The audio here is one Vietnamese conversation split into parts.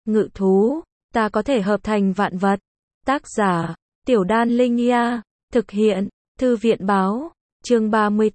ngự thú, ta có thể hợp thành vạn vật. Tác giả, Tiểu Đan Linh Ia, thực hiện, Thư viện báo, chương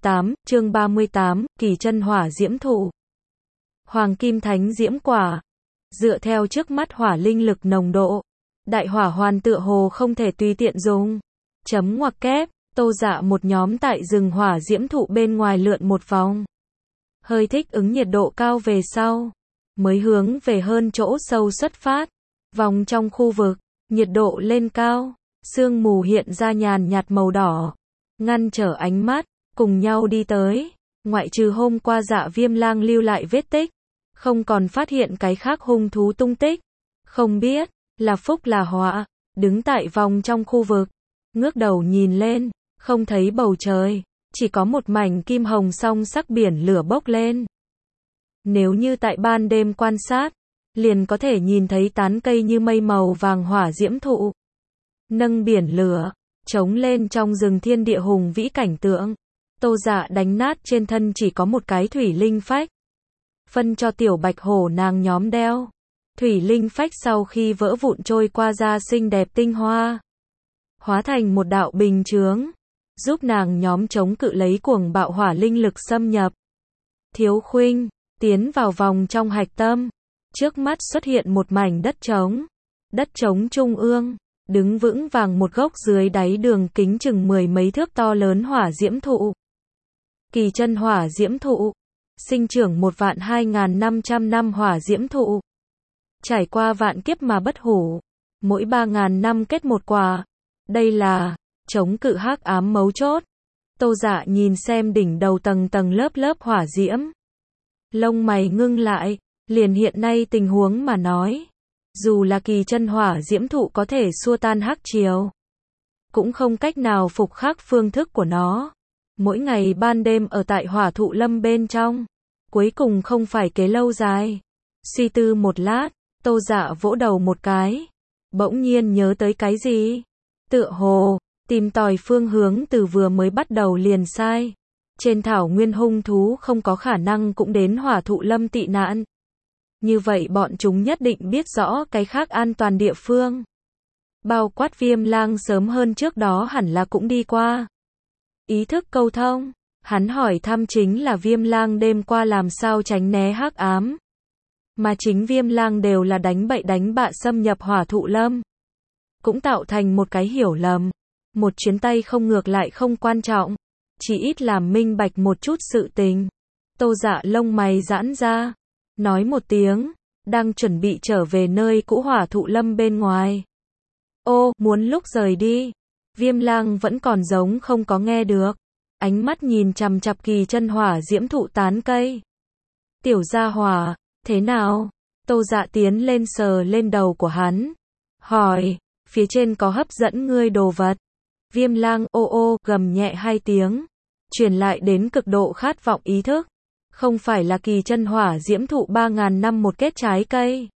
38, Kỳ chân hỏa diễm thụ. Hoàng kim thánh diễm quả. Dựa theo trước mắt hỏa linh lực nồng độ, đại hỏa hoàn tựa hồ không thể tùy tiện dùng. Chấm ngoặc kép, Tô Dạ một nhóm tại rừng hỏa diễm thụ bên ngoài lượn một vòng. Hơi thích ứng nhiệt độ cao về sau, mới hướng về hơn chỗ sâu xuất phát. Vòng trong khu vực, nhiệt độ lên cao, sương mù hiện ra nhàn nhạt màu đỏ, ngăn trở ánh mắt, cùng nhau đi tới. Ngoại trừ hôm qua Dạ Viêm Lang lưu lại vết tích, không còn phát hiện cái khác hung thú tung tích. Không biết là phúc là họa, đứng tại vòng trong khu vực, ngước đầu nhìn lên, không thấy bầu trời, chỉ có một mảnh kim hồng song sắc biển lửa bốc lên. Nếu như tại ban đêm quan sát, liền có thể nhìn thấy tán cây như mây màu vàng hỏa diễm thụ nâng biển lửa, trống lên trong rừng thiên địa hùng vĩ cảnh tượng. Tô Dạ đánh nát trên thân chỉ có một cái thủy linh phách, phân cho tiểu bạch hổ nàng nhóm đeo. Thủy linh phách sau khi vỡ vụn trôi qua ra xinh đẹp tinh hoa, hóa thành một đạo bình chướng, giúp nàng nhóm chống cự lấy cuồng bạo hỏa linh lực xâm nhập. Thiếu khuynh, tiến vào vòng trong hạch tâm, trước mắt xuất hiện một mảnh đất trống. Đất trống trung ương, đứng vững vàng một gốc dưới đáy đường kính chừng 10 mấy thước to lớn hỏa diễm thụ. Kỳ chân hỏa diễm thụ, sinh trưởng 1.2500 năm hỏa diễm thụ. Trải qua vạn kiếp mà bất hủ, mỗi 3000 năm kết một quả. Đây là chống cự hắc ám mấu chốt. Tô Dạ nhìn xem đỉnh đầu tầng tầng lớp lớp hỏa diễm, lông mày ngưng lại. Liền hiện nay tình huống mà nói, dù là kỳ chân hỏa diễm thụ có thể xua tan hắc triều, cũng không cách nào phục khắc phương thức của nó. Mỗi ngày ban đêm ở tại hỏa thụ lâm bên trong, cuối cùng không phải kế lâu dài. Suy tư một lát, Tô Dạ vỗ đầu một cái, bỗng nhiên nhớ tới cái gì. Tựa hồ tìm tòi phương hướng từ vừa mới bắt đầu liền sai. Trên thảo nguyên hung thú không có khả năng cũng đến hỏa thụ lâm tị nạn. Như vậy bọn chúng nhất định biết rõ cái khác an toàn địa phương. Bao quát Viêm Lang sớm hơn trước đó hẳn là cũng đi qua. Ý thức câu thông, hắn hỏi thăm chính là Viêm Lang đêm qua làm sao tránh né hắc ám. Mà chính Viêm Lang đều là đánh bậy đánh bạ xâm nhập hỏa thụ lâm, cũng tạo thành một cái hiểu lầm. Một chuyến tay không ngược lại không quan trọng, chỉ ít làm minh bạch một chút sự tình. Tô Dạ lông mày giãn ra, nói một tiếng, đang chuẩn bị trở về nơi cũ hỏa thụ lâm bên ngoài. Ô, muốn lúc rời đi. Viêm Lang vẫn còn giống không có nghe được, ánh mắt nhìn chằm chằm kỳ chân hỏa diễm thụ tán cây. Tiểu gia hỏa, thế nào? Tô Dạ tiến lên sờ lên đầu của hắn, hỏi, phía trên có hấp dẫn ngươi đồ vật? Viêm Lang ô ô gầm nhẹ 2 tiếng, truyền lại đến cực độ khát vọng ý thức. Không phải là kỳ chân hỏa diễm thụ 3000 năm một kết trái cây.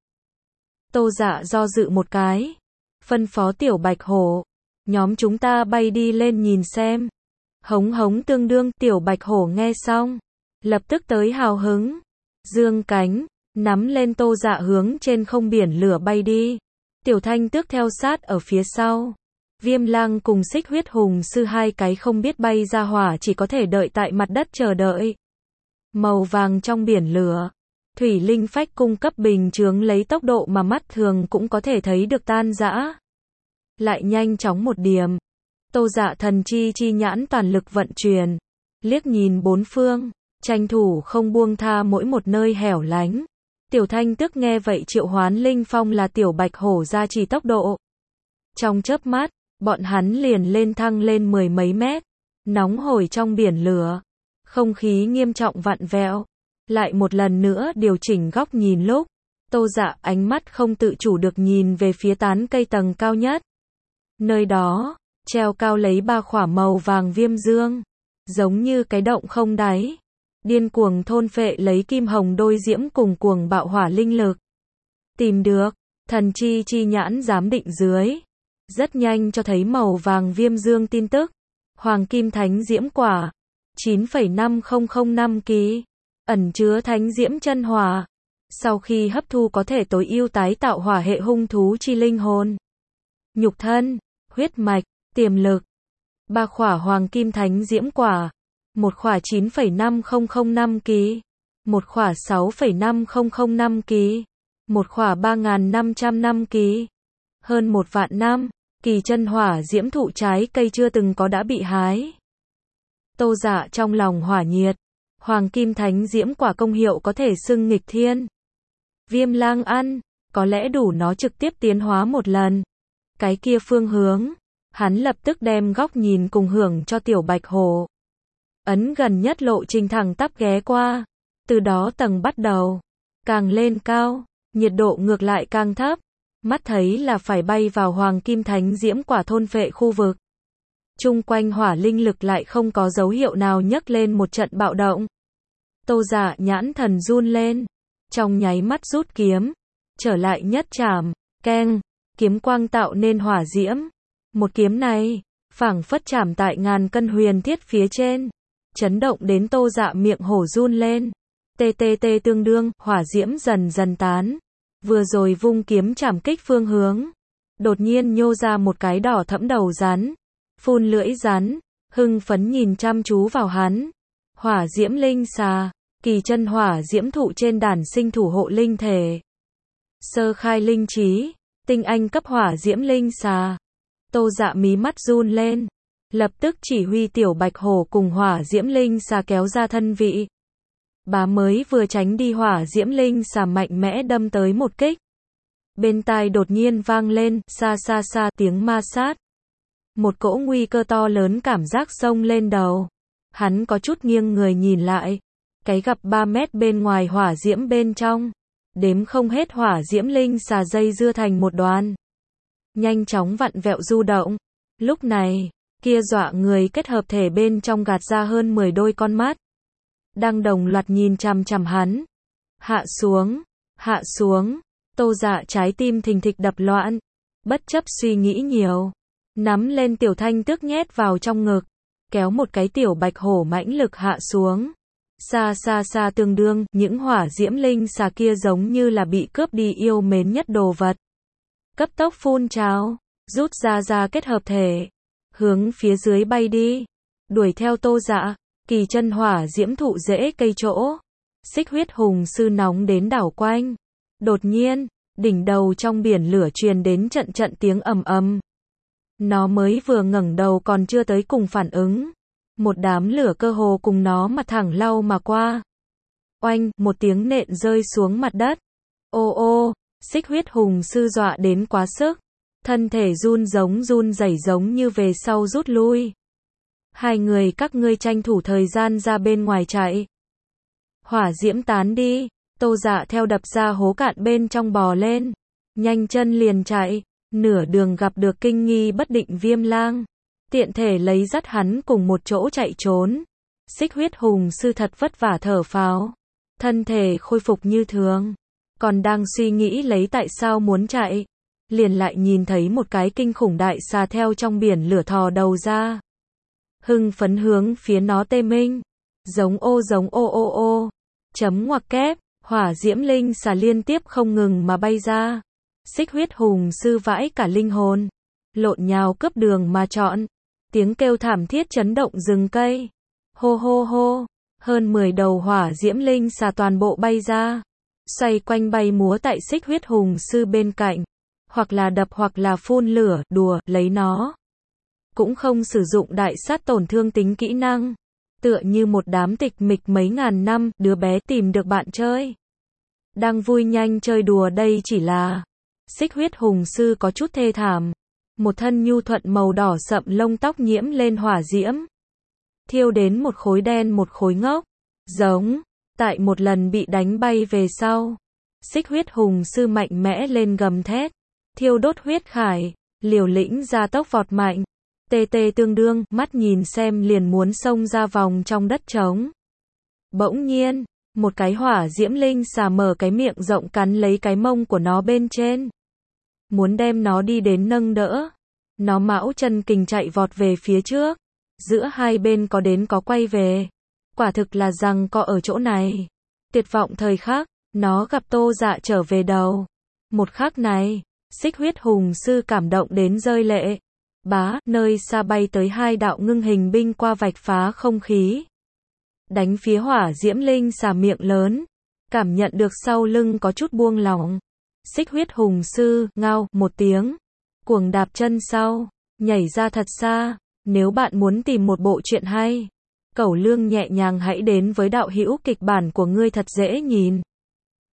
Tô Dạ do dự một cái, phân phó tiểu bạch hổ, nhóm chúng ta bay đi lên nhìn xem. Hống hống tương đương. Tiểu bạch hổ nghe xong, lập tức tới hào hứng, dương cánh, nắm lên Tô Dạ hướng trên không biển lửa bay đi. Tiểu thanh tước theo sát ở phía sau. Viêm Lang cùng Xích Huyết Hùng sư hai cái không biết bay ra hỏa chỉ có thể đợi tại mặt đất chờ đợi. Màu vàng trong biển lửa, thủy linh phách cung cấp bình chướng lấy tốc độ mà mắt thường cũng có thể thấy được tan rã. Lại nhanh chóng một điểm. Tô Dạ thần chi nhãn toàn lực vận chuyển, liếc nhìn bốn phương, tranh thủ không buông tha mỗi một nơi hẻo lánh. Tiểu thanh tức nghe vậy triệu hoán linh phong là tiểu bạch hổ gia trì tốc độ. Trong chớp mắt, bọn hắn liền lên thăng lên 10 mấy mét, nóng hổi trong biển lửa. Không khí nghiêm trọng vặn vẹo, lại một lần nữa điều chỉnh góc nhìn lúc, Tô Dạ ánh mắt không tự chủ được nhìn về phía tán cây tầng cao nhất. Nơi đó, treo cao lấy 3 khỏa màu vàng viêm dương, giống như cái động không đáy, điên cuồng thôn phệ lấy kim hồng đôi diễm cùng cuồng bạo hỏa linh lực. Tìm được, thần chi nhãn giám định dưới, rất nhanh cho thấy màu vàng viêm dương tin tức. Hoàng kim thánh diễm quả 9,5005 kg, ẩn chứa thánh diễm chân hỏa, Sau khi hấp thu có thể tối ưu tái tạo hỏa hệ hung thú chi linh hồn, nhục thân, huyết mạch, tiềm lực. 3 khỏa hoàng kim thánh diễm quả, một khỏa 9,5005 kg, một khỏa 6,5005 kg, một khỏa 3.505 kg, hơn 1 vạn năm, kỳ chân hỏa diễm thụ trái cây chưa từng có đã bị hái. Tô Dạ trong lòng hỏa nhiệt, hoàng kim thánh diễm quả công hiệu có thể xưng nghịch thiên. Viêm lang ăn, có lẽ đủ nó trực tiếp tiến hóa một lần. Cái kia phương hướng, hắn lập tức đem góc nhìn cùng hưởng cho tiểu bạch hổ. Ấn gần nhất lộ trình thẳng tắp ghé qua, từ đó tầng bắt đầu, càng lên cao, nhiệt độ ngược lại càng thấp, mắt thấy là phải bay vào hoàng kim thánh diễm quả thôn phệ khu vực. Chung quanh hỏa linh lực lại không có dấu hiệu nào nhấc lên một trận bạo động. Tô Dạ nhãn thần run lên, trong nháy mắt rút kiếm, trở lại nhất trảm, keng, kiếm quang tạo nên hỏa diễm. Một kiếm này, phảng phất chạm tại ngàn cân huyền thiết phía trên, chấn động đến Tô Dạ miệng hổ run lên. TTT tương đương, hỏa diễm dần dần tán. Vừa rồi vung kiếm chạm kích phương hướng, đột nhiên nhô ra một cái đỏ thẫm đầu rắn, phun lưỡi rắn, hưng phấn nhìn chăm chú vào hắn. Hỏa diễm linh xà, kỳ chân hỏa diễm thụ trên đàn sinh thủ hộ linh thể. Sơ khai linh trí, tinh anh cấp hỏa diễm linh xà. Tô Dạ mí mắt run lên, lập tức chỉ huy tiểu bạch hổ cùng hỏa diễm linh xà kéo ra thân vị. Bá mới vừa tránh đi hỏa diễm linh xà mạnh mẽ đâm tới một kích. Bên tai đột nhiên vang lên, xa xa xa tiếng ma sát. Một cỗ nguy cơ to lớn cảm giác xông lên đầu. Hắn có chút nghiêng người nhìn lại. Cái gặp 3 mét bên ngoài hỏa diễm bên trong. Đếm không hết hỏa diễm linh xà dây dưa thành một đoàn. Nhanh chóng vặn vẹo du động. Lúc này, kia dọa người kết hợp thể bên trong gạt ra hơn 10 đôi con mắt. Đang đồng loạt nhìn chằm chằm hắn. Hạ xuống, hạ xuống. Tô Dạ trái tim thình thịch đập loạn. Bất chấp suy nghĩ nhiều, nắm lên tiểu thanh tước nhét vào trong ngực, kéo một cái tiểu bạch hổ mãnh lực hạ xuống. Xa xa xa tương đương, những hỏa diễm linh xà kia giống như là bị cướp đi yêu mến nhất đồ vật. Cấp tốc phun trào, rút ra kết hợp thể, hướng phía dưới bay đi, đuổi theo Tô Dạ, kỳ chân hỏa diễm thụ rễ cây chỗ. Xích huyết hùng sư nóng đến đảo quanh. Đột nhiên, đỉnh đầu trong biển lửa truyền đến trận trận tiếng ầm ầm. Nó mới vừa ngẩng đầu còn chưa tới cùng phản ứng. Một đám lửa cơ hồ cùng nó mặt thẳng lao mà qua. Oanh, một tiếng nện rơi xuống mặt đất. Ô ô, xích huyết hùng sư dọa đến quá sức. Thân thể run rẩy giống như về sau rút lui. Hai người các ngươi tranh thủ thời gian ra bên ngoài chạy. Hỏa diễm tán đi, Tô Dạ theo đập ra hố cạn bên trong bò lên. Nhanh chân liền chạy, nửa đường gặp được kinh nghi bất định viêm lang. Tiện thể lấy dắt hắn cùng một chỗ chạy trốn. Xích huyết hùng sư thật vất vả thở phào. Thân thể khôi phục như thường. Còn đang suy nghĩ lấy tại sao muốn chạy. Liền lại nhìn thấy một cái kinh khủng đại xà theo trong biển lửa thò đầu ra. Hưng phấn hướng phía nó tê minh. Giống ô ô. Chấm ngoặc kép, hỏa diễm linh xà liên tiếp không ngừng mà bay ra. Xích huyết hùng sư vãi cả linh hồn. Lộn nhào cướp đường mà chọn. Tiếng kêu thảm thiết chấn động rừng cây. Hô hô hô, hơn 10 đầu hỏa diễm linh xà toàn bộ bay ra. Xoay quanh bay múa tại xích huyết hùng sư bên cạnh. Hoặc là đập hoặc là phun lửa, đùa, lấy nó. Cũng không sử dụng đại sát tổn thương tính kỹ năng. Tựa như một đám tịch mịch mấy ngàn năm, đứa bé tìm được bạn chơi. Đang vui nhanh chơi đùa đây chỉ là. Xích huyết hùng sư có chút thê thảm. Một thân nhu thuận màu đỏ sậm lông tóc nhiễm lên hỏa diễm. Thiêu đến một khối đen một khối ngốc. Giống, tại một lần bị đánh bay về sau. Xích huyết hùng sư mạnh mẽ lên gầm thét. Thiêu đốt huyết khải, liều lĩnh ra tốc vọt mạnh. TT tương đương, mắt nhìn xem liền muốn xông ra vòng trong đất trống. Bỗng nhiên, một cái hỏa diễm linh xà mở cái miệng rộng cắn lấy cái mông của nó bên trên. Muốn đem nó đi đến nâng đỡ. Nó mão chân kình chạy vọt về phía trước. Giữa hai bên có đến có quay về. Quả thực là rằng co ở chỗ này. Tuyệt vọng thời khắc, Nó gặp Tô Dạ trở về đầu. Một khắc này, Xích Huyết Hùng Sư cảm động đến rơi lệ. Bá, nơi xa bay tới hai đạo ngưng hình binh qua vạch phá không khí. Đánh phía Hỏa Diễm Linh xà miệng lớn. Cảm nhận được sau lưng có chút buông lỏng. Xích Huyết Hùng Sư, ngao, một tiếng. Cuồng đạp chân sau, nhảy ra thật xa. Nếu bạn muốn tìm một bộ truyện hay, Cẩu Lương nhẹ nhàng hãy đến với đạo hữu kịch bản của ngươi thật dễ nhìn.